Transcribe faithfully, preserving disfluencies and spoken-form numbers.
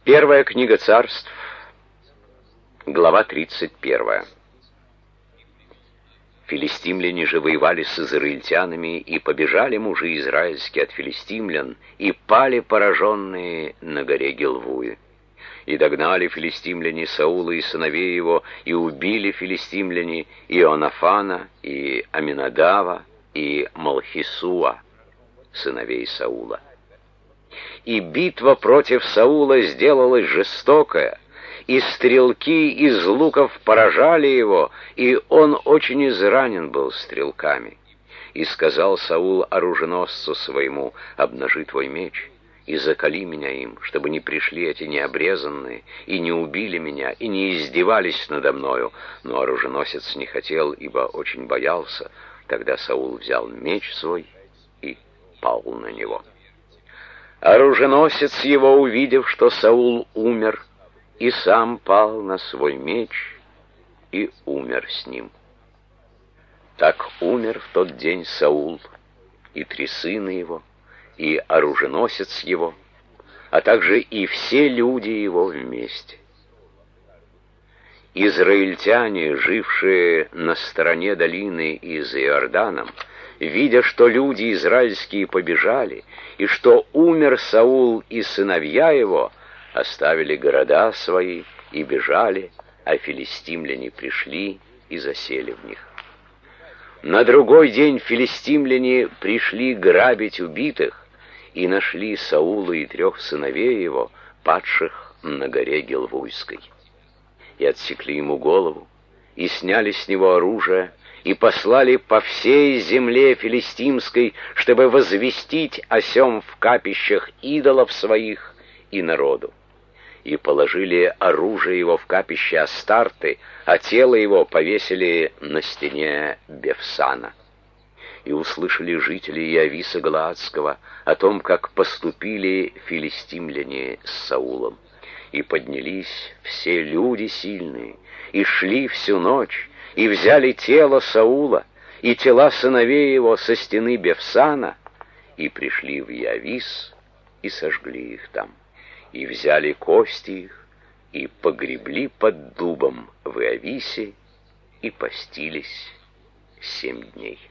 Первая книга Царств, глава тридцать первая. Филистимляне же воевали с израильтянами, и побежали мужи израильские от филистимлян, и пали пораженные на горе Гилвуе. И догнали филистимляне Саула и сыновей его, и убили филистимляне Ионафана, и Аминадава, и Малхисуа, сыновей Саула. И битва против Саула сделалась жестокая, и стрелки из луков поражали его, и он очень изранен был стрелками. И сказал Саул оруженосцу своему: «Обнажи твой меч и заколи меня им, чтобы не пришли эти необрезанные, и не убили меня, и не издевались надо мною». Но оруженосец не хотел, ибо очень боялся. Тогда Саул взял меч свой и пал на него. Оруженосец его, увидев, что Саул умер, и сам пал на свой меч и умер с ним. Так умер в тот день Саул, и три сына его, и оруженосец его, а также и все люди его вместе. Израильтяне, жившие на стороне долины и за Иорданом, видя, что люди израильские побежали, и что умер Саул и сыновья его, оставили города свои и бежали, а филистимляне пришли и засели в них. На другой день филистимляне пришли грабить убитых и нашли Саула и трех сыновей его, падших на горе Гилвуйской. И отсекли ему голову, и сняли с него оружие, и послали по всей земле филистимской, чтобы возвестить о сем в капищах идолов своих и народу. И положили оружие его в капище Астарты, а тело его повесили на стене Бефсана. И услышали жители Иависа Галаадского о том, как поступили филистимляне с Саулом. И поднялись все люди сильные, и шли всю ночь, и взяли тело Саула, и тела сыновей его со стены Бефсана, и пришли в Иавис, и сожгли их там. И взяли кости их, и погребли под дубом в Иависе, и постились семь дней.